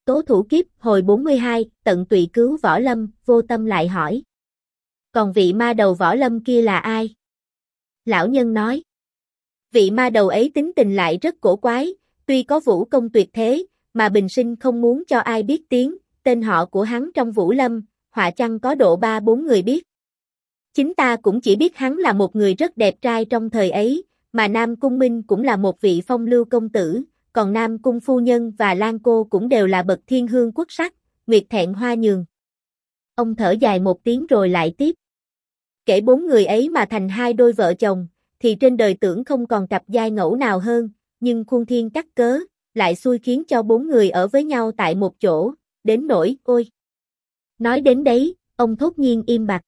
tố thủ kiếp, hồi 42, tận tụy cứu Võ Lâm, Vô Tâm lại hỏi. Còn vị ma đầu Võ Lâm kia là ai? Lão nhân nói. Vị ma đầu ấy tính tình lại rất cổ quái, tuy có vũ công tuyệt thế, mà bình sinh không muốn cho ai biết tiếng, tên họ của hắn trong Vũ Lâm, họa chăng có độ 3-4 người biết. Chính ta cũng chỉ biết hắn là một người rất đẹp trai trong thời ấy, mà Nam Cung Minh cũng là một vị phong lưu công tử, còn Nam Cung phu nhân và Lan cô cũng đều là bậc thiên hương quốc sắc, nguyệt thẹn hoa nhường. Ông thở dài một tiếng rồi lại tiếp. Kể 4 người ấy mà thành 2 đôi vợ chồng, thì trên đời tưởng không còn cặp giai ngẫu nào hơn, nhưng khuôn thiên cắt cớ, lại xui khiến cho 4 người ở với nhau tại một chỗ, đến nỗi, ôi. Nói đến đấy, ông thốt nhiên im bặt.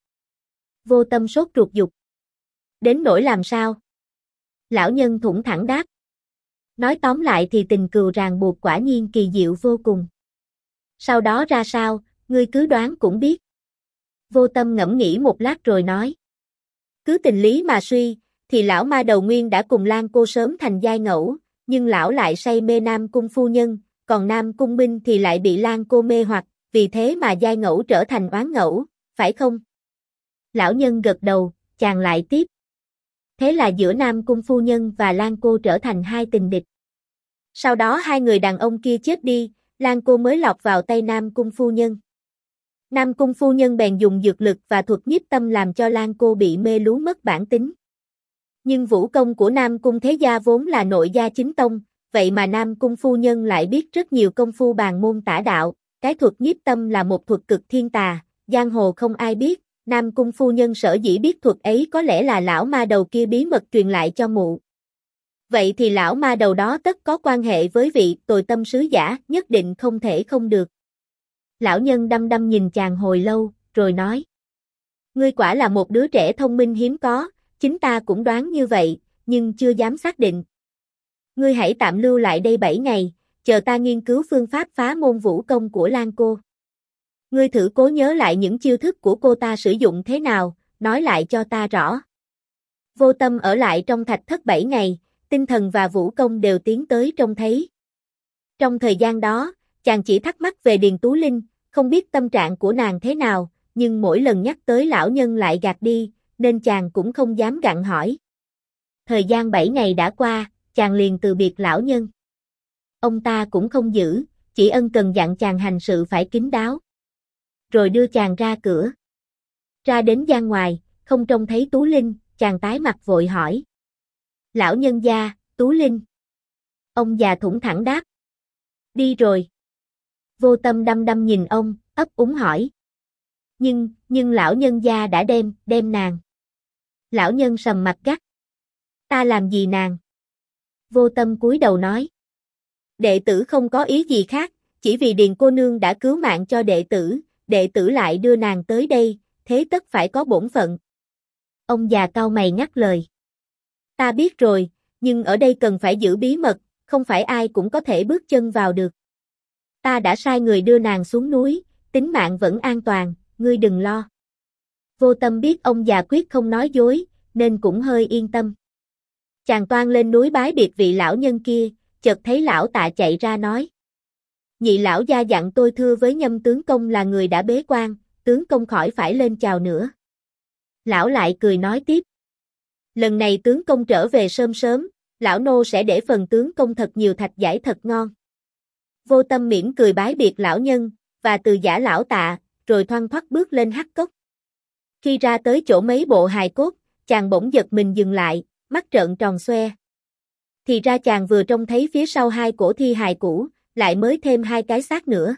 Vô Tâm sốt ruột dục. Đến nỗi làm sao? Lão nhân thủng thẳng đáp. Nói tóm lại thì tình cừu ràng buộc quả nhiên kỳ diệu vô cùng. Sau đó ra sao, ngươi cứ đoán cũng biết. Vô Tâm ngẫm nghĩ một lát rồi nói. Cứ tình lý mà suy, thì lão ma đầu nguyên đã cùng Lan cô sớm thành giai ngẫu, nhưng lão lại say mê Nam Cung phu nhân, còn Nam Cung Minh thì lại bị Lan cô mê hoặc, vì thế mà giai ngẫu trở thành oán ngẫu, phải không? Lão nhân gật đầu, chàng lại tiếp. Thế là giữa Nam Cung phu nhân và Lan cô trở thành 2 tình địch. Sau đó 2 người đàn ông kia chết đi, Lan cô mới lọt vào tay Nam Cung phu nhân. Nam Cung phu nhân bèn dùng dược lực và thuật nhiếp tâm làm cho Lan cô bị mê lú mất bản tính. Nhưng vũ công của Nam Cung thế gia vốn là nội gia chính tông, vậy mà Nam Cung phu nhân lại biết rất nhiều công phu bàn môn tả đạo, cái thuật nhiếp tâm là một thuật cực thiên tà, giang hồ không ai biết, Nam Cung phu nhân sở dĩ biết thuật ấy có lẽ là lão ma đầu kia bí mật truyền lại cho mụ. Vậy thì lão ma đầu đó tất có quan hệ với vị tồi tâm sứ giả, nhất định không thể không được. Lão nhân đăm đăm nhìn chàng hồi lâu, rồi nói. Ngươi quả là một đứa trẻ thông minh hiếm có, chính ta cũng đoán như vậy, nhưng chưa dám xác định. Ngươi hãy tạm lưu lại đây 7 ngày, chờ ta nghiên cứu phương pháp phá môn vũ công của Lan cô. Ngươi thử cố nhớ lại những chiêu thức của cô ta sử dụng thế nào, nói lại cho ta rõ. Vô Tâm ở lại trong thạch thất 7 ngày, tinh thần và vũ công đều tiến tới trông thấy. Trong thời gian đó, chàng chỉ thắc mắc về Điền Tú Linh, không biết tâm trạng của nàng thế nào, nhưng mỗi lần nhắc tới lão nhân lại gạt đi, nên chàng cũng không dám gặng hỏi. Thời gian 7 ngày đã qua, chàng liền từ biệt lão nhân. Ông ta cũng không giữ, chỉ ân cần dặn chàng hành sự phải kín đáo. Rồi đưa chàng ra cửa. Ra đến gian ngoài, không trông thấy Tú Linh, chàng tái mặt vội hỏi. Lão nhân gia, Tú Linh. Ông già thủng thẳng đáp. Đi rồi. Vô Tâm đăm đăm nhìn ông, ấp úng hỏi. Nhưng lão nhân gia đã đem nàng. Lão nhân sầm mặt gắt. Ta làm gì nàng? Vô Tâm cúi đầu nói. Đệ tử không có ý gì khác, chỉ vì Điền cô nương đã cứu mạng cho đệ tử lại đưa nàng tới đây, thế tất phải có bổn phận. Ông già cau mày ngắt lời. Ta biết rồi, nhưng ở đây cần phải giữ bí mật, không phải ai cũng có thể bước chân vào được. Ta đã sai người đưa nàng xuống núi, tính mạng vẫn an toàn, ngươi đừng lo. Vô Tâm biết ông già quyết không nói dối, nên cũng hơi yên tâm. Chàng toan lên núi bái biệt vị lão nhân kia, chợt thấy lão Tạ chạy ra nói. Nhị lão gia dặn tôi thưa với Nhâm tướng công là người đã bế quan, tướng công khỏi phải lên chào nữa. Lão lại cười nói tiếp. Lần này tướng công trở về sớm sớm, lão nô sẽ để phần tướng công thật nhiều thạch giải thật ngon. Vô Tâm mỉm cười bái biệt lão nhân, và từ giả lão Tạ, rồi thoăn thoắt bước lên hắc cốc. Khi ra tới chỗ mấy bộ hài cốt, chàng bỗng giật mình dừng lại, mắt trợn tròn xoe. Thì ra chàng vừa trông thấy phía sau 2 cổ thi hài cũ, lại mới thêm 2 cái xác nữa.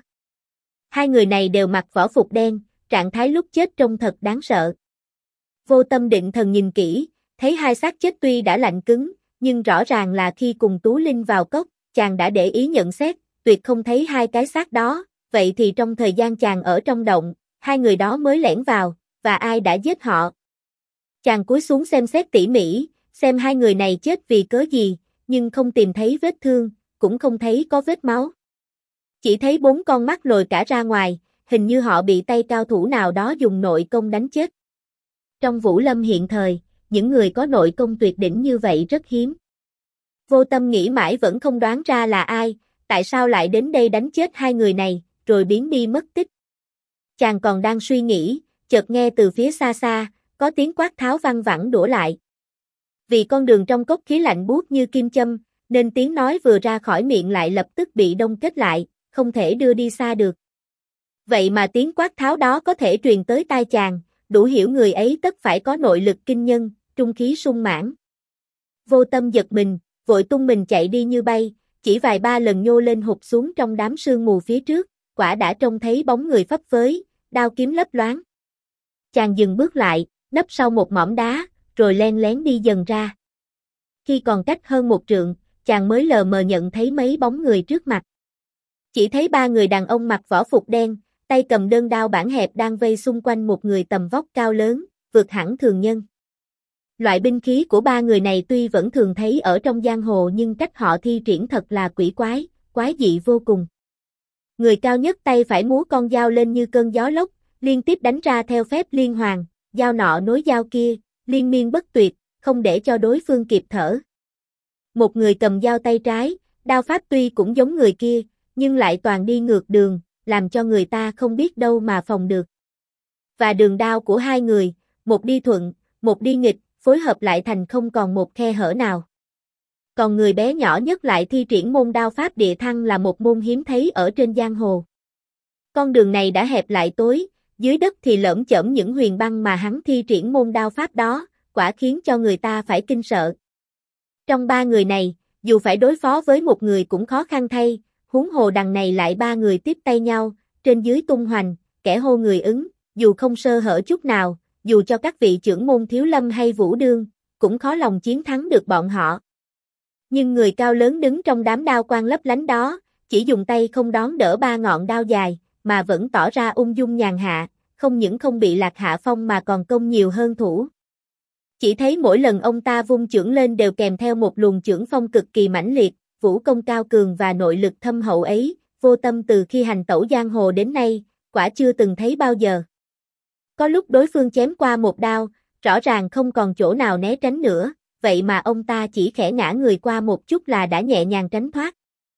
2 người này đều mặc võ phục đen, trạng thái lúc chết trông thật đáng sợ. Vô Tâm định thần nhìn kỹ, thấy 2 xác chết tuy đã lạnh cứng, nhưng rõ ràng là khi cùng Tú Linh vào cốc, chàng đã để ý nhận xét, tuyệt không thấy 2 cái xác đó, vậy thì trong thời gian chàng ở trong động, 2 người đó mới lẻn vào, và ai đã giết họ. Chàng cúi xuống xem xét tỉ mỉ, xem 2 người này chết vì cớ gì, nhưng không tìm thấy vết thương, cũng không thấy có vết máu. Chỉ thấy 4 con mắt lồi cả ra ngoài, hình như họ bị tay cao thủ nào đó dùng nội công đánh chết. Trong Vũ Lâm hiện thời, những người có nội công tuyệt đỉnh như vậy rất hiếm. Vô Tâm nghĩ mãi vẫn không đoán ra là ai, tại sao lại đến đây đánh chết hai người này, rồi biến đi mất tích. Chàng còn đang suy nghĩ, chợt nghe từ phía xa xa, có tiếng quát tháo văng vẳng đổ lại. Vì con đường trong cốc khí lạnh buốt như kim châm, nên tiếng nói vừa ra khỏi miệng lại lập tức bị đông kết lại, không thể đưa đi xa được. Vậy mà tiếng quát tháo đó có thể truyền tới tai chàng, đủ hiểu người ấy tất phải có nội lực kinh nhân, trung khí sung mãn. Vô Tâm giật mình, vội tung mình chạy đi như bay, chỉ vài ba lần nhô lên hụt xuống trong đám sương mù phía trước, quả đã trông thấy bóng người phấp phới, đao kiếm lấp loáng. Chàng dừng bước lại, nấp sau một mỏm đá, rồi len lén đi dần ra. Khi còn cách hơn một trượng, chàng mới lờ mờ nhận thấy mấy bóng người trước mặt. Chỉ thấy ba người đàn ông mặc võ phục đen, tay cầm đơn đao bản hẹp đang vây xung quanh một người tầm vóc cao lớn, vượt hẳn thường nhân. Loại binh khí của ba người này tuy vẫn thường thấy ở trong giang hồ nhưng cách họ thi triển thật là quỷ quái, quái dị vô cùng. Người cao nhất tay phải múa con dao lên như cơn gió lốc, liên tiếp đánh ra theo phép liên hoàn, dao nọ nối dao kia, liên miên bất tuyệt, không để cho đối phương kịp thở. Một người cầm dao tay trái, đao pháp tuy cũng giống người kia, nhưng lại toàn đi ngược đường, làm cho người ta không biết đâu mà phòng được. Và đường đao của hai người, một đi thuận, một đi nghịch, phối hợp lại thành không còn một khe hở nào. Còn người bé nhỏ nhất lại thi triển môn đao pháp địa thăng là một môn hiếm thấy ở trên giang hồ. Con đường này đã hẹp lại tối, dưới đất thì lởm chởm những huyền băng mà hắn thi triển môn đao pháp đó, quả khiến cho người ta phải kinh sợ. Trong ba người này, dù phải đối phó với một người cũng khó khăn thay, huống hồ đằng này lại ba người tiếp tay nhau, trên dưới tung hoành, kẻ hô người ứng, dù không sơ hở chút nào, dù cho các vị trưởng môn Thiếu Lâm hay Vũ Đương, cũng khó lòng chiến thắng được bọn họ. Nhưng người cao lớn đứng trong đám đao quang lấp lánh đó, chỉ dùng tay không đón đỡ ba ngọn đao dài, mà vẫn tỏ ra ung dung nhàn hạ, không những không bị lạc hạ phong mà còn công nhiều hơn thủ. Chỉ thấy mỗi lần ông ta vung chưởng lên đều kèm theo một luồng chưởng phong cực kỳ mãnh liệt, vũ công cao cường và nội lực thâm hậu ấy, Vô Tâm từ khi hành tẩu giang hồ đến nay, quả chưa từng thấy bao giờ. Có lúc đối phương chém qua một đao, rõ ràng không còn chỗ nào né tránh nữa, vậy mà ông ta chỉ khẽ ngã người qua một chút là đã nhẹ nhàng tránh thoát.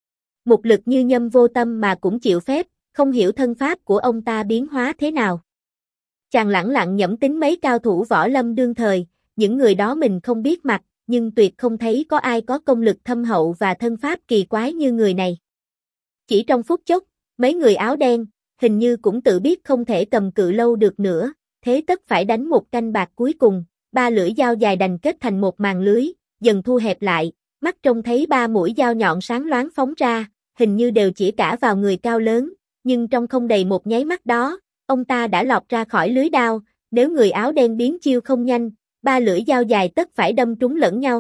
Một lực như nhâm Vô Tâm mà cũng chịu phép, không hiểu thân pháp của ông ta biến hóa thế nào. Chàng lẳng lặng nhẩm tính mấy cao thủ võ lâm đương thời, những người đó mình không biết mặt, nhưng tuyệt không thấy có ai có công lực thâm hậu và thân pháp kỳ quái như người này. Chỉ trong phút chốc, mấy người áo đen, hình như cũng tự biết không thể cầm cự lâu được nữa, thế tất phải đánh một canh bạc cuối cùng, ba lưỡi dao dài đành kết thành một màn lưới, dần thu hẹp lại, mắt trông thấy ba mũi dao nhọn sáng loáng phóng ra, hình như đều chỉ cả vào người cao lớn, nhưng trong không đầy một nháy mắt đó, ông ta đã lọt ra khỏi lưới đao, nếu người áo đen biến chiêu không nhanh, ba lưỡi dao dài tất phải đâm trúng lẫn nhau.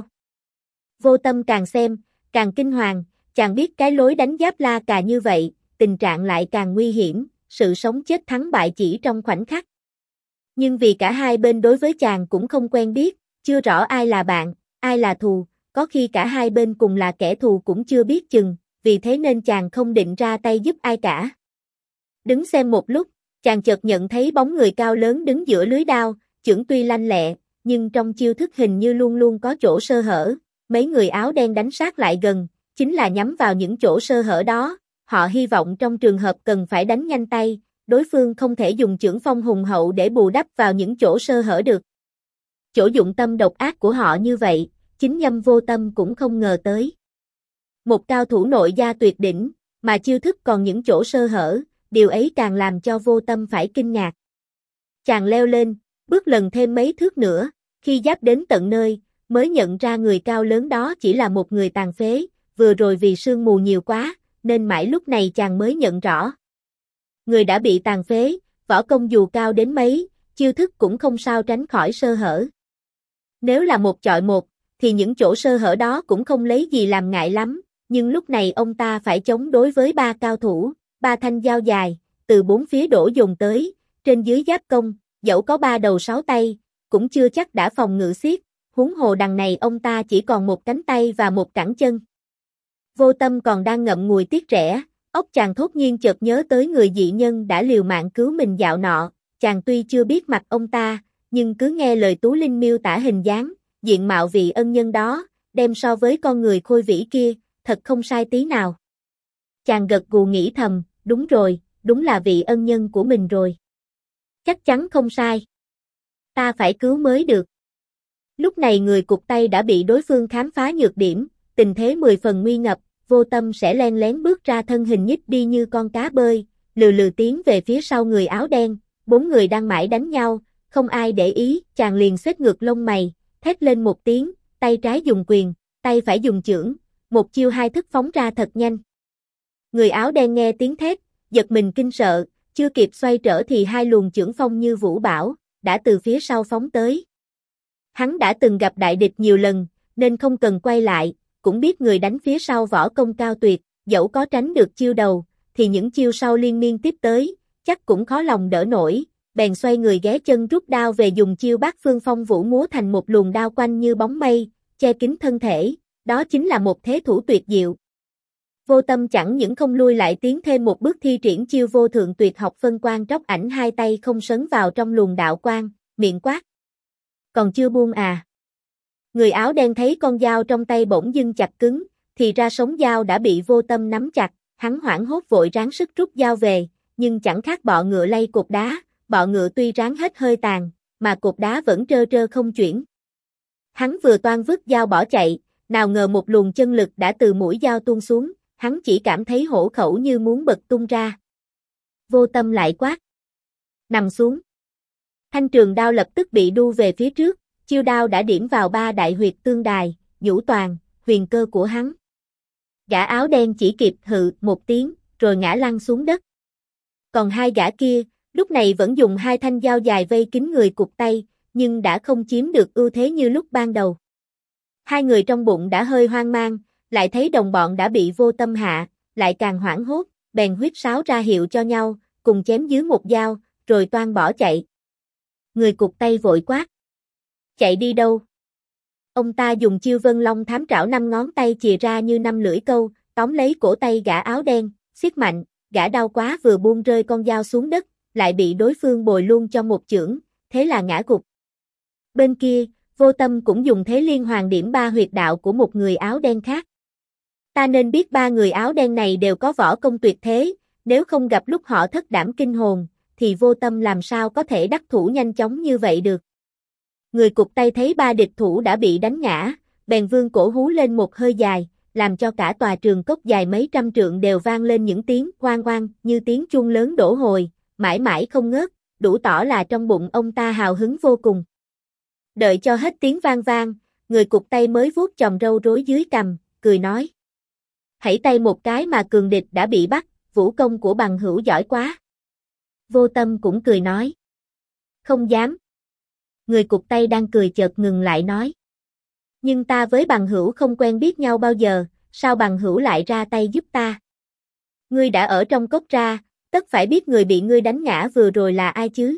Vô Tâm càng xem, càng kinh hoàng, chàng biết cái lối đánh giáp la cà như vậy, tình trạng lại càng nguy hiểm, sự sống chết thắng bại chỉ trong khoảnh khắc. Nhưng vì cả hai bên đối với chàng cũng không quen biết, chưa rõ ai là bạn, ai là thù, có khi cả hai bên cùng là kẻ thù cũng chưa biết chừng, vì thế nên chàng không định ra tay giúp ai cả. Đứng xem một lúc, chàng chợt nhận thấy bóng người cao lớn đứng giữa lưới đao, chưởng tuy lanh lẹ, nhưng trong chiêu thức hình như luôn luôn có chỗ sơ hở, mấy người áo đen đánh sát lại gần, chính là nhắm vào những chỗ sơ hở đó, họ hy vọng trong trường hợp cần phải đánh nhanh tay, đối phương không thể dùng chưởng phong hùng hậu để bù đắp vào những chỗ sơ hở được. Chỗ dụng tâm độc ác của họ như vậy, chính nhâm Vô Tâm cũng không ngờ tới. Một cao thủ nội gia tuyệt đỉnh, mà chiêu thức còn những chỗ sơ hở, điều ấy càng làm cho Vô Tâm phải kinh ngạc. Chàng leo lên, bước lần thêm mấy thước nữa, khi giáp đến tận nơi, mới nhận ra người cao lớn đó chỉ là một người tàn phế, vừa rồi vì sương mù nhiều quá, nên mãi lúc này chàng mới nhận rõ. Người đã bị tàn phế, võ công dù cao đến mấy, chiêu thức cũng không sao tránh khỏi sơ hở. Nếu là một chọi một, thì những chỗ sơ hở đó cũng không lấy gì làm ngại lắm, nhưng lúc này ông ta phải chống đối với ba cao thủ, ba thanh dao dài, từ bốn phía đổ dồn tới, trên dưới giáp công, dẫu có ba đầu sáu tay, cũng chưa chắc đã phòng ngự xiết, huống hồ đằng này ông ta chỉ còn một cánh tay và một cẳng chân. Vô Tâm còn đang ngậm ngùi tiếc rẻ, óc chàng thốt nhiên chợt nhớ tới người dị nhân đã liều mạng cứu mình dạo nọ, chàng tuy chưa biết mặt ông ta, nhưng cứ nghe lời Tú Linh miêu tả hình dáng, diện mạo vị ân nhân đó, đem so với con người khôi vĩ kia, thật không sai tí nào. Chàng gật gù nghĩ thầm, đúng rồi, đúng là vị ân nhân của mình rồi. Chắc chắn không sai. Ta phải cứu mới được. Lúc này người cụt tay đã bị đối phương khám phá nhược điểm, tình thế 10 phần nguy ngập, Vô Tâm sẽ len lén bước ra thân hình nhích đi như con cá bơi, lừ lừ tiến về phía sau người áo đen, 4 người đang mãi đánh nhau, không ai để ý, chàng liền xếp ngược lông mày, thét lên một tiếng, tay trái dùng quyền, tay phải dùng chưởng, một chiêu hai thức phóng ra thật nhanh. Người áo đen nghe tiếng thét, giật mình kinh sợ, chưa kịp xoay trở thì hai luồng chưởng phong như vũ bão, đã từ phía sau phóng tới. Hắn đã từng gặp đại địch nhiều lần, nên không cần quay lại, cũng biết người đánh phía sau võ công cao tuyệt, dẫu có tránh được chiêu đầu, thì những chiêu sau liên miên tiếp tới, chắc cũng khó lòng đỡ nổi, bèn xoay người ghé chân rút đao về dùng chiêu bát phương phong vũ múa thành một luồng đao quanh như bóng mây, che kín thân thể, đó chính là một thế thủ tuyệt diệu. Vô Tâm chẳng những không lui lại tiến thêm một bước thi triển chiêu vô thượng tuyệt học phân quang tróc ảnh, hai tay không sấn vào trong luồng đạo quang, miệng quát. Còn chưa buông à? Người áo đen thấy con dao trong tay bỗng dưng chặt cứng, thì ra sống dao đã bị Vô Tâm nắm chặt, hắn hoảng hốt vội ráng sức rút dao về, nhưng chẳng khác bọ ngựa lay cột đá, bọ ngựa tuy ráng hết hơi tàn, mà cột đá vẫn trơ trơ không chuyển. Hắn vừa toan vứt dao bỏ chạy, nào ngờ một luồng chân lực đã từ mũi dao tuôn xuống, hắn chỉ cảm thấy hổ khẩu như muốn bật tung ra. Vô Tâm lại quát. Nằm xuống. Thanh trường đao lập tức bị đu về phía trước, chiêu đao đã điểm vào ba đại huyệt tương đài, vũ toàn, huyền cơ của hắn. Gã áo đen chỉ kịp hự một tiếng, rồi ngã lăn xuống đất. Còn hai gã kia, lúc này vẫn dùng hai thanh dao dài vây kín người cụt tay, nhưng đã không chiếm được ưu thế như lúc ban đầu. Hai người trong bụng đã hơi hoang mang, lại thấy đồng bọn đã bị Vô Tâm hạ, lại càng hoảng hốt, bèn huýt sáo ra hiệu cho nhau, cùng chém dưới một dao, rồi toan bỏ chạy. Người cụt tay vội quát. Chạy đi đâu? Ông ta dùng chiêu Vân Long thám trảo, 5 ngón tay chìa ra như 5 lưỡi câu, tóm lấy cổ tay gã áo đen, siết mạnh, gã đau quá vừa buông rơi con dao xuống đất, lại bị đối phương bồi luôn cho một chưởng, thế là ngã gục. Bên kia, Vô Tâm cũng dùng thế liên hoàn điểm ba huyệt đạo của một người áo đen khác. Ta nên biết ba người áo đen này đều có võ công tuyệt thế, nếu không gặp lúc họ thất đảm kinh hồn, thì Vô Tâm làm sao có thể đắc thủ nhanh chóng như vậy được. Người cụt tay thấy ba địch thủ đã bị đánh ngã, bèn vươn cổ hú lên một hơi dài, làm cho cả tòa trường cốc dài mấy trăm trượng đều vang lên những tiếng oang oang như tiếng chuông lớn đổ hồi, mãi mãi không ngớt, đủ tỏ là trong bụng ông ta hào hứng vô cùng. Đợi cho hết tiếng vang vang, người cụt tay mới vuốt chòm râu rối dưới cằm, cười nói. Hãy tay một cái mà cường địch đã bị bắt, vũ công của bằng hữu giỏi quá. Vô Tâm cũng cười nói. Không dám. Người cụt tay đang cười chợt ngừng lại nói. Nhưng ta với bằng hữu không quen biết nhau bao giờ, sao bằng hữu lại ra tay giúp ta? Ngươi đã ở trong cốc ra, tất phải biết người bị ngươi đánh ngã vừa rồi là ai chứ?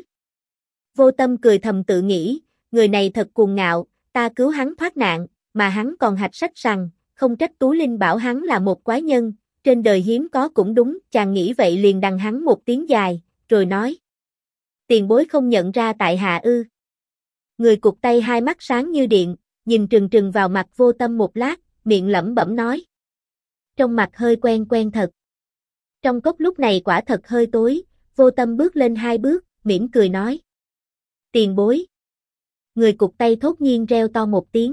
Vô Tâm cười thầm tự nghĩ, người này thật cuồng ngạo, ta cứu hắn thoát nạn, mà hắn còn hạch sách rằng, không trách Tú Linh bảo hắn là một quái nhân, trên đời hiếm có cũng đúng, chàng nghĩ vậy liền đằng hắn một tiếng dài, rồi nói. Tiền bối không nhận ra tại hạ ư? Người cụt tay hai mắt sáng như điện, nhìn trừng trừng vào mặt Vô Tâm một lát, miệng lẩm bẩm nói. Trong mặt hơi quen quen thật. Trong cốc lúc này quả thật hơi tối, Vô Tâm bước lên 2 bước, mỉm cười nói. Tiền bối. Người cụt tay thốt nhiên reo to một tiếng.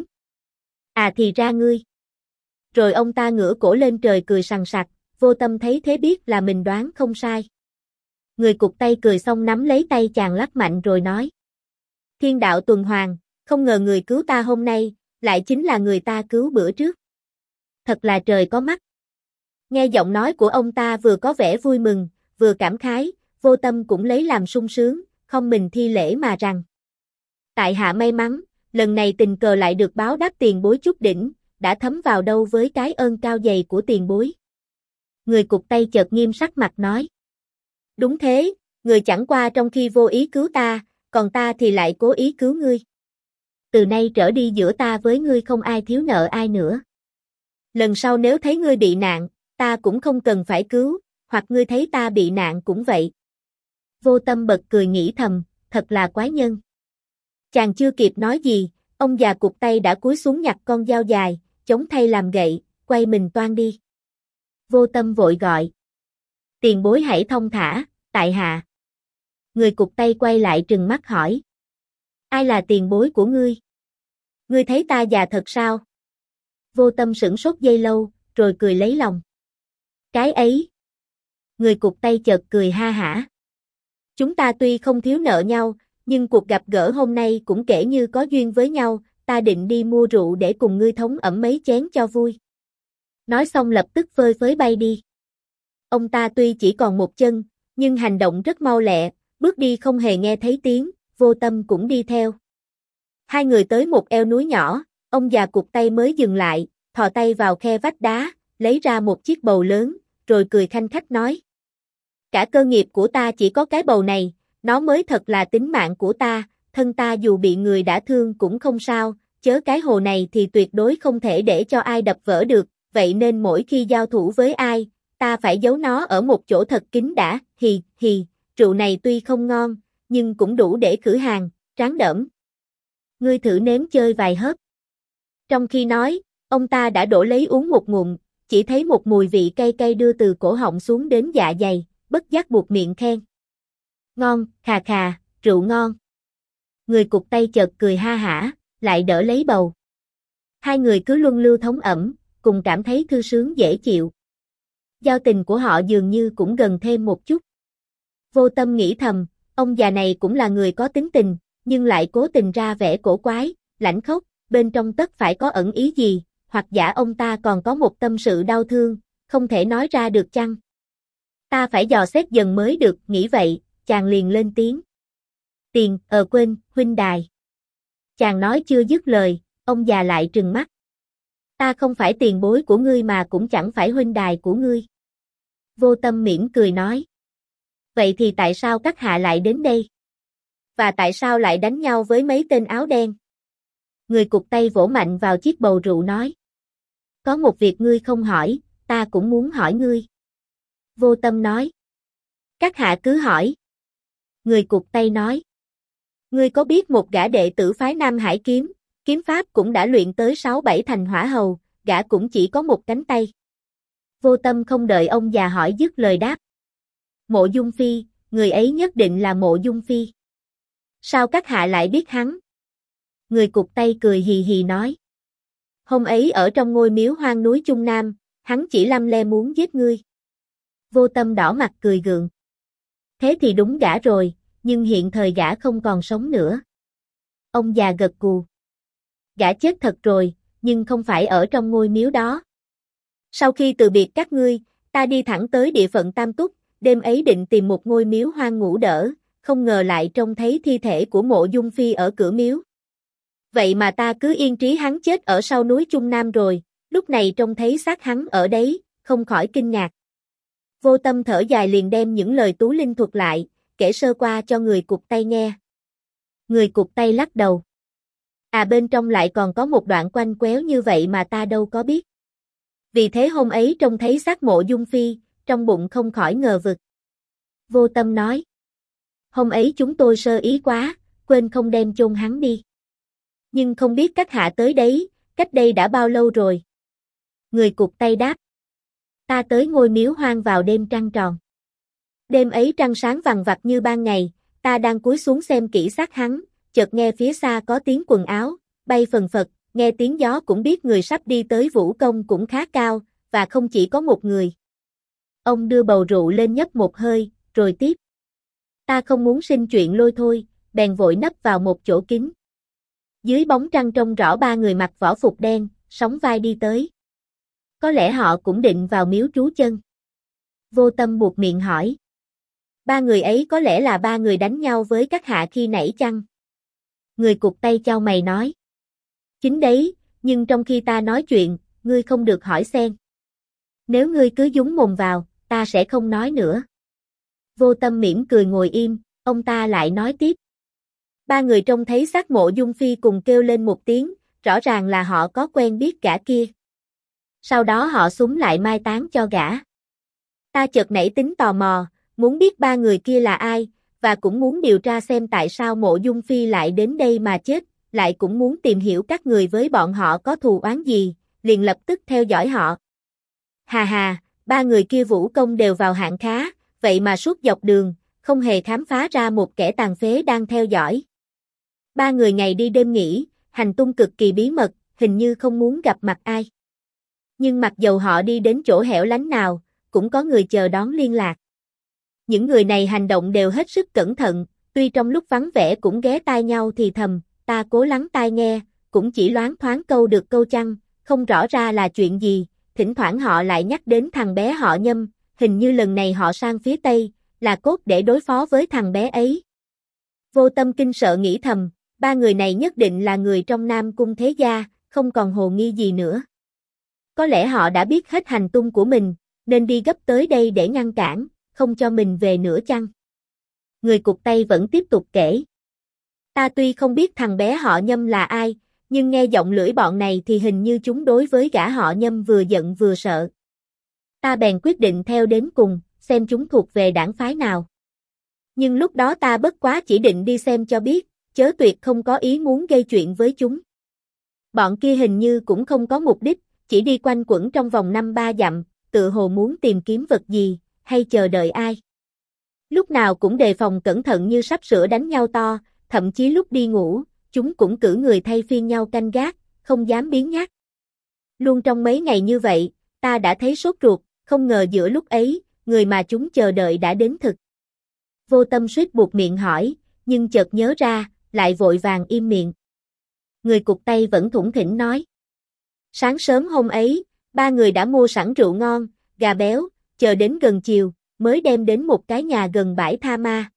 À thì ra ngươi. Rồi ông ta ngửa cổ lên trời cười sằng sặc, Vô Tâm thấy thế biết là mình đoán không sai. Người cụt tay cười xong nắm lấy tay chàng lắc mạnh rồi nói. Thiên đạo tuần hoàn, không ngờ người cứu ta hôm nay, lại chính là người ta cứu bữa trước. Thật là trời có mắt. Nghe giọng nói của ông ta vừa có vẻ vui mừng, vừa cảm khái, Vô Tâm cũng lấy làm sung sướng, không mình thi lễ mà rằng. Tại hạ may mắn, lần này tình cờ lại được báo đáp tiền bối chút đỉnh, đã thấm vào đâu với cái ơn cao dày của tiền bối. Người cụt tay chợt nghiêm sắc mặt nói. Đúng thế, người chẳng qua trong khi vô ý cứu ta, còn ta thì lại cố ý cứu ngươi. Từ nay trở đi giữa ta với ngươi không ai thiếu nợ ai nữa. Lần sau nếu thấy ngươi bị nạn, ta cũng không cần phải cứu, hoặc ngươi thấy ta bị nạn cũng vậy. Vô Tâm bật cười nghĩ thầm, thật là quái nhân. Chàng chưa kịp nói gì, ông già cụt tay đã cúi xuống nhặt con dao dài, chống thay làm gậy, quay mình toan đi. Vô Tâm vội gọi. Tiền bối hãy thông thả, tại hạ. Người cụt tay quay lại trừng mắt hỏi. Ai là tiền bối của ngươi? Ngươi thấy ta già thật sao? Vô Tâm sửng sốt giây lâu, rồi cười lấy lòng. Cái ấy. Người cụt tay chợt cười ha hả. Chúng ta tuy không thiếu nợ nhau, nhưng cuộc gặp gỡ hôm nay cũng kể như có duyên với nhau, ta định đi mua rượu để cùng ngươi thống ẩm mấy chén cho vui. Nói xong lập tức phơi phới bay đi. Ông ta tuy chỉ còn một chân, nhưng hành động rất mau lẹ, bước đi không hề nghe thấy tiếng, Vô Tâm cũng đi theo. Hai người tới một eo núi nhỏ, ông già cụt tay mới dừng lại, thò tay vào khe vách đá, lấy ra một chiếc bầu lớn, rồi cười khanh khách nói. Cả cơ nghiệp của ta chỉ có cái bầu này, nó mới thật là tính mạng của ta, thân ta dù bị người đã thương cũng không sao, chớ cái hồ này thì tuyệt đối không thể để cho ai đập vỡ được, vậy nên mỗi khi giao thủ với ai, ta phải giấu nó ở một chỗ thật kín đã, hì, hì, rượu này tuy không ngon, nhưng cũng đủ để khử hàng, tráng đẫm. Ngươi thử nếm chơi vài hớp. Trong khi nói, ông ta đã đổ lấy uống một ngụm, chỉ thấy một mùi vị cay cay đưa từ cổ họng xuống đến dạ dày, bất giác buột miệng khen. Ngon, khà khà, rượu ngon. Người cụt tay chợt cười ha hả, lại đỡ lấy bầu. Hai người cứ luân lưu thống ẩm, cùng cảm thấy thư sướng dễ chịu. Giao tình của họ dường như cũng gần thêm một chút. Vô Tâm nghĩ thầm, ông già này cũng là người có tính tình, nhưng lại cố tình ra vẻ cổ quái, lãnh khốc, bên trong tất phải có ẩn ý gì, hoặc giả ông ta còn có một tâm sự đau thương, không thể nói ra được chăng? Ta phải dò xét dần mới được, nghĩ vậy, chàng liền lên tiếng. Tiền, quên, huynh đài. Chàng nói chưa dứt lời, ông già lại trừng mắt. Ta không phải tiền bối của ngươi mà cũng chẳng phải huynh đài của ngươi. Vô Tâm mỉm cười nói. Vậy thì tại sao các hạ lại đến đây? Và tại sao lại đánh nhau với mấy tên áo đen? Người cụt tay vỗ mạnh vào chiếc bầu rượu nói. Có một việc ngươi không hỏi, ta cũng muốn hỏi ngươi. Vô Tâm nói. Các hạ cứ hỏi. Người cụt tay nói. Ngươi có biết một gã đệ tử phái Nam Hải kiếm, kiếm pháp cũng đã luyện tới 6-7 thành hỏa hầu, gã cũng chỉ có một cánh tay. Vô Tâm không đợi ông già hỏi dứt lời đáp. Mộ Dung Phi, người ấy nhất định là Mộ Dung Phi. Sao các hạ lại biết hắn? Người cụt tay cười hì hì nói. Hôm ấy ở trong ngôi miếu hoang núi Trung Nam, hắn chỉ lăm le muốn giết ngươi. Vô Tâm đỏ mặt cười gượng. Thế thì đúng gã rồi, nhưng hiện thời gã không còn sống nữa. Ông già gật gù. Gã chết thật rồi, nhưng không phải ở trong ngôi miếu đó. Sau khi từ biệt các ngươi, ta đi thẳng tới địa phận Tam Túc, đêm ấy định tìm một ngôi miếu hoang ngủ đỡ, không ngờ lại trông thấy thi thể của Mộ Dung Phi ở cửa miếu. Vậy mà ta cứ yên trí hắn chết ở sau núi Trung Nam rồi, lúc này trông thấy xác hắn ở đấy, không khỏi kinh ngạc. Vô Tâm thở dài liền đem những lời Tú Linh thuật lại, kể sơ qua cho người cụt tay nghe. Người cụt tay lắc đầu. À, bên trong lại còn có một đoạn quanh quéo như vậy mà ta đâu có biết. Vì thế hôm ấy trông thấy xác Mộ Dung Phi, trong bụng không khỏi ngờ vực. Vô Tâm nói. Hôm ấy chúng tôi sơ ý quá, quên không đem chôn hắn đi. Nhưng không biết các hạ tới đấy, cách đây đã bao lâu rồi? Người cụt tay đáp. Ta tới ngôi miếu hoang vào đêm trăng tròn. Đêm ấy trăng sáng vằng vặc như ban ngày, ta đang cúi xuống xem kỹ xác hắn, chợt nghe phía xa có tiếng quần áo, bay phần phật, nghe tiếng gió cũng biết người sắp đi tới vũ công cũng khá cao, và không chỉ có một người. Ông đưa bầu rượu lên nhấp một hơi, rồi tiếp. Ta không muốn sinh chuyện lôi thôi, bèn vội nấp vào một chỗ kín. Dưới bóng trăng trông rõ ba người mặc võ phục đen, sóng vai đi tới. Có lẽ họ cũng định vào miếu trú chân. Vô Tâm buột miệng hỏi. Ba người ấy có lẽ là ba người đánh nhau với các hạ khi nãy chăng? Người cụt tay chau mày nói. Chính đấy, nhưng trong khi ta nói chuyện, ngươi không được hỏi xen. Nếu ngươi cứ dúng mồm vào, ta sẽ không nói nữa. Vô Tâm mỉm cười ngồi im, ông ta lại nói tiếp. Ba người trông thấy xác Mộ Dung Phi cùng kêu lên một tiếng, rõ ràng là họ có quen biết gã kia. Sau đó họ súng lại mai táng cho gã. Ta chợt nảy tính tò mò, muốn biết ba người kia là ai, và cũng muốn điều tra xem tại sao Mộ Dung Phi lại đến đây mà chết, lại cũng muốn tìm hiểu các người với bọn họ có thù oán gì, liền lập tức theo dõi họ. Hà hà, ba người kia vũ công đều vào hạng khá, vậy mà suốt dọc đường, không hề khám phá ra một kẻ tàn phế đang theo dõi. Ba người ngày đi đêm nghỉ, hành tung cực kỳ bí mật, hình như không muốn gặp mặt ai. Nhưng mặc dầu họ đi đến chỗ hẻo lánh nào, cũng có người chờ đón liên lạc. Những người này hành động đều hết sức cẩn thận, tuy trong lúc vắng vẻ cũng ghé tai nhau thì thầm, ta cố lắng tai nghe, cũng chỉ loáng thoáng câu được câu chăng, không rõ ra là chuyện gì, thỉnh thoảng họ lại nhắc đến thằng bé họ Nhâm, hình như lần này họ sang phía Tây, là cốt để đối phó với thằng bé ấy. Vô Tâm kinh sợ nghĩ thầm, ba người này nhất định là người trong Nam Cung thế gia, không còn hồ nghi gì nữa. Có lẽ họ đã biết hết hành tung của mình, nên đi gấp tới đây để ngăn cản, không cho mình về nữa chăng? Người cụt tay vẫn tiếp tục kể. Ta tuy không biết thằng bé họ Nhâm là ai, nhưng nghe giọng lưỡi bọn này thì hình như chúng đối với gã họ Nhâm vừa giận vừa sợ. Ta bèn quyết định theo đến cùng, xem chúng thuộc về đảng phái nào. Nhưng lúc đó ta bất quá chỉ định đi xem cho biết, chớ tuyệt không có ý muốn gây chuyện với chúng. Bọn kia hình như cũng không có mục đích, chỉ đi quanh quẩn trong vòng 5-3 dặm, tự hồ muốn tìm kiếm vật gì, hay chờ đợi ai. Lúc nào cũng đề phòng cẩn thận như sắp sửa đánh nhau to, thậm chí lúc đi ngủ, chúng cũng cử người thay phiên nhau canh gác, không dám biếng nhác. Luôn trong mấy ngày như vậy, ta đã thấy sốt ruột, không ngờ giữa lúc ấy, người mà chúng chờ đợi đã đến thực. Vô Tâm suýt buộc miệng hỏi, nhưng chợt nhớ ra, lại vội vàng im miệng. Người cụt tay vẫn thủng thỉnh nói. Sáng sớm hôm ấy, ba người đã mua sẵn rượu ngon, gà béo, chờ đến gần chiều, mới đem đến một cái nhà gần bãi tha ma.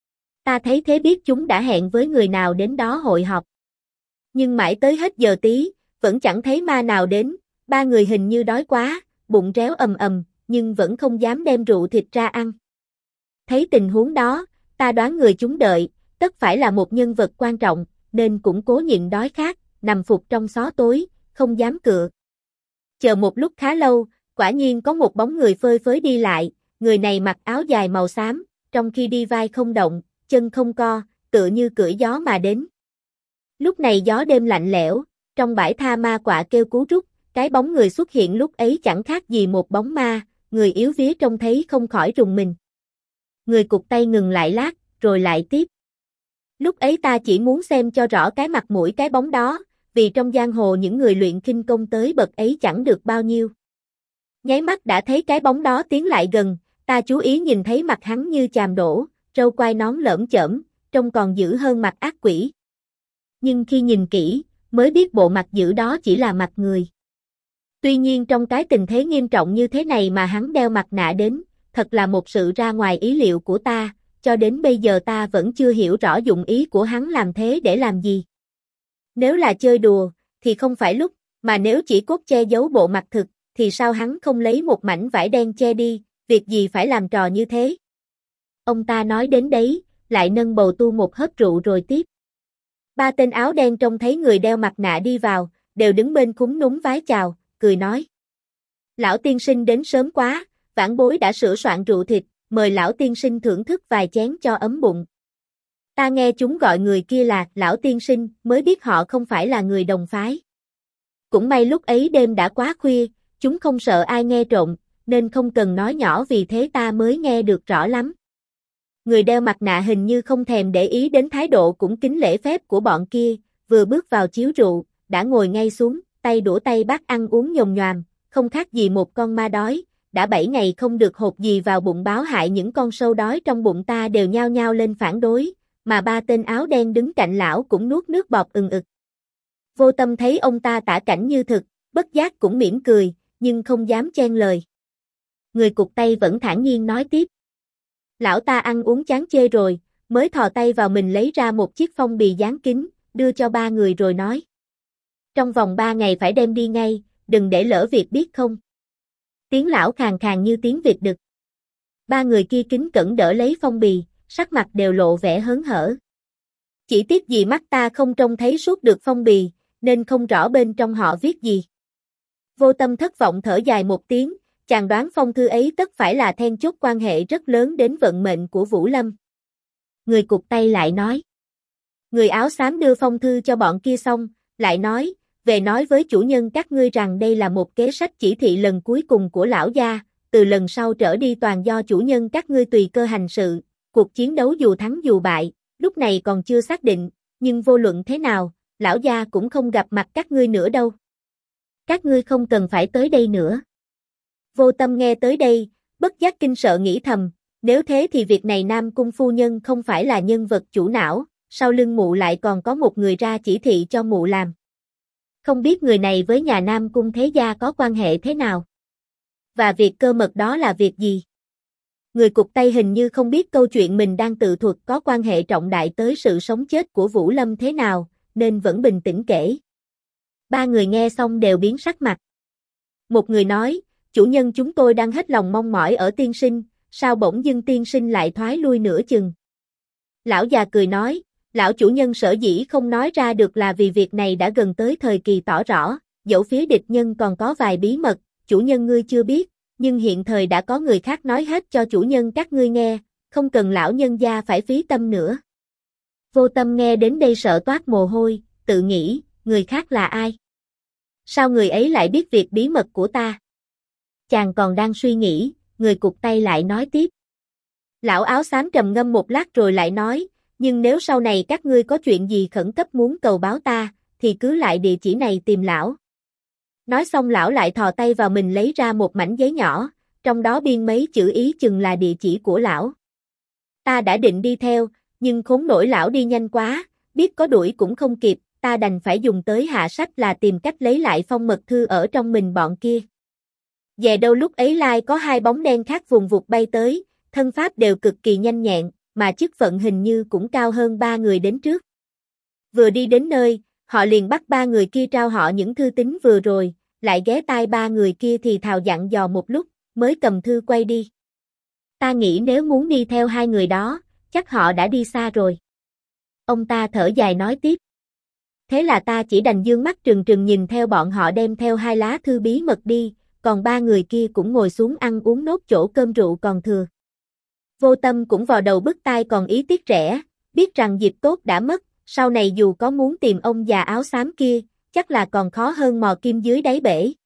Ta thấy thế biết chúng đã hẹn với người nào đến đó hội họp. Nhưng mãi tới hết giờ tí, vẫn chẳng thấy ma nào đến, ba người hình như đói quá, bụng réo ầm ầm, nhưng vẫn không dám đem rượu thịt ra ăn. Thấy tình huống đó, ta đoán người chúng đợi, tất phải là một nhân vật quan trọng, nên cũng cố nhịn đói khát, nằm phục trong xó tối, không dám cựa. Chờ một lúc khá lâu, quả nhiên có một bóng người phơi phới đi lại, người này mặc áo dài màu xám, trong khi đi vai không động, chân không co, tựa như cưỡi gió mà đến. Lúc này gió đêm lạnh lẽo, trong bãi tha ma quạ kêu cứu rút, cái bóng người xuất hiện lúc ấy chẳng khác gì một bóng ma, người yếu vía trông thấy không khỏi rùng mình. Người cụt tay ngừng lại lát, rồi lại tiếp. Lúc ấy ta chỉ muốn xem cho rõ cái mặt mũi cái bóng đó, vì trong giang hồ những người luyện khinh công tới bậc ấy chẳng được bao nhiêu. Nháy mắt đã thấy cái bóng đó tiến lại gần, ta chú ý nhìn thấy mặt hắn như chàm đổ, râu quai nón lởm chởm, trông còn dữ hơn mặt ác quỷ. Nhưng khi nhìn kỹ, mới biết bộ mặt dữ đó chỉ là mặt người. Tuy nhiên trong cái tình thế nghiêm trọng như thế này mà hắn đeo mặt nạ đến, thật là một sự ra ngoài ý liệu của ta, cho đến bây giờ ta vẫn chưa hiểu rõ dụng ý của hắn làm thế để làm gì. Nếu là chơi đùa, thì không phải lúc, mà nếu chỉ cốt che giấu bộ mặt thực, thì sao hắn không lấy một mảnh vải đen che đi, việc gì phải làm trò như thế. Ông ta nói đến đấy, lại nâng bầu tu một hớp rượu rồi tiếp. Ba tên áo đen trông thấy người đeo mặt nạ đi vào, đều đứng bên cúm núm vái chào, cười nói. Lão tiên sinh đến sớm quá, vãn bối đã sửa soạn rượu thịt, mời lão tiên sinh thưởng thức vài chén cho ấm bụng. Ta nghe chúng gọi người kia là lão tiên sinh, mới biết họ không phải là người đồng phái. Cũng may lúc ấy đêm đã quá khuya, chúng không sợ ai nghe trộm, nên không cần nói nhỏ vì thế ta mới nghe được rõ lắm. Người đeo mặt nạ hình như không thèm để ý đến thái độ cũng kính lễ phép của bọn kia, vừa bước vào chiếu rượu, đã ngồi ngay xuống, tay đũa tay bát ăn uống nhồm nhoàm, không khác gì một con ma đói, đã 7 ngày không được hột gì vào bụng báo hại những con sâu đói trong bụng ta đều nhao nhao lên phản đối, mà ba tên áo đen đứng cạnh lão cũng nuốt nước bọt ừng ực. Vô Tâm thấy ông ta tả cảnh như thực, bất giác cũng mỉm cười, nhưng không dám chen lời. Người cụt tay vẫn thản nhiên nói tiếp. Lão ta ăn uống chán chê rồi, mới thò tay vào mình lấy ra một chiếc phong bì dán kính, đưa cho ba người rồi nói. Trong vòng 3 ngày phải đem đi ngay, đừng để lỡ việc biết không. Tiếng lão khàn khàn như tiếng vịt đực. Ba người kia kính cẩn đỡ lấy phong bì, sắc mặt đều lộ vẻ hớn hở. Chỉ tiếc gì mắt ta không trông thấy suốt được phong bì, nên không rõ bên trong họ viết gì. Vô Tâm thất vọng thở dài một tiếng, chàng đoán phong thư ấy tất phải là then chốt quan hệ rất lớn đến vận mệnh của Vũ Lâm. Người cụt tay lại nói. Người áo xám đưa phong thư cho bọn kia xong, lại nói, về nói với chủ nhân các ngươi rằng đây là một kế sách chỉ thị lần cuối cùng của lão gia, từ lần sau trở đi toàn do chủ nhân các ngươi tùy cơ hành sự, cuộc chiến đấu dù thắng dù bại, lúc này còn chưa xác định, nhưng vô luận thế nào, lão gia cũng không gặp mặt các ngươi nữa đâu. Các ngươi không cần phải tới đây nữa. Vô Tâm nghe tới đây, bất giác kinh sợ nghĩ thầm, nếu thế thì việc này Nam Cung phu nhân không phải là nhân vật chủ não, sau lưng mụ lại còn có một người ra chỉ thị cho mụ làm. Không biết người này với nhà Nam Cung thế gia có quan hệ thế nào? Và việc cơ mật đó là việc gì? Người cụt tay hình như không biết câu chuyện mình đang tự thuật có quan hệ trọng đại tới sự sống chết của Vũ Lâm thế nào, nên vẫn bình tĩnh kể. Ba người nghe xong đều biến sắc mặt. Một người nói, chủ nhân chúng tôi đang hết lòng mong mỏi ở tiên sinh, sao bỗng dưng tiên sinh lại thoái lui nửa chừng. Lão già cười nói, lão chủ nhân sở dĩ không nói ra được là vì việc này đã gần tới thời kỳ tỏ rõ, dẫu phía địch nhân còn có vài bí mật, chủ nhân ngươi chưa biết, nhưng hiện thời đã có người khác nói hết cho chủ nhân các ngươi nghe, không cần lão nhân gia phải phí tâm nữa. Vô Tâm nghe đến đây sợ toát mồ hôi, tự nghĩ, người khác là ai? Sao người ấy lại biết việc bí mật của ta? Chàng còn đang suy nghĩ, người cụt tay lại nói tiếp. Lão áo xám trầm ngâm một lát rồi lại nói, nhưng nếu sau này các ngươi có chuyện gì khẩn cấp muốn cầu báo ta, thì cứ lại địa chỉ này tìm lão. Nói xong lão lại thò tay vào mình lấy ra một mảnh giấy nhỏ, trong đó biên mấy chữ ý chừng là địa chỉ của lão. Ta đã định đi theo, nhưng khốn nổi lão đi nhanh quá, biết có đuổi cũng không kịp, ta đành phải dùng tới hạ sách là tìm cách lấy lại phong mật thư ở trong mình bọn kia. Về đâu lúc ấy lai có hai bóng đen khác vùng vụt bay tới, thân pháp đều cực kỳ nhanh nhẹn, mà chức phận hình như cũng cao hơn ba người đến trước. Vừa đi đến nơi, họ liền bắt ba người kia trao họ những thư tín vừa rồi, lại ghé tai ba người kia thì thào dặn dò một lúc, mới cầm thư quay đi. Ta nghĩ nếu muốn đi theo hai người đó, chắc họ đã đi xa rồi. Ông ta thở dài nói tiếp. Thế là ta chỉ đành dương mắt trừng trừng nhìn theo bọn họ đem theo hai lá thư bí mật đi, còn ba người kia cũng ngồi xuống ăn uống nốt chỗ cơm rượu còn thừa. Vô Tâm cũng vào đầu bứt tai còn ý tiếc rẻ, biết rằng dịp tốt đã mất, sau này dù có muốn tìm ông già áo xám kia, chắc là còn khó hơn mò kim dưới đáy bể.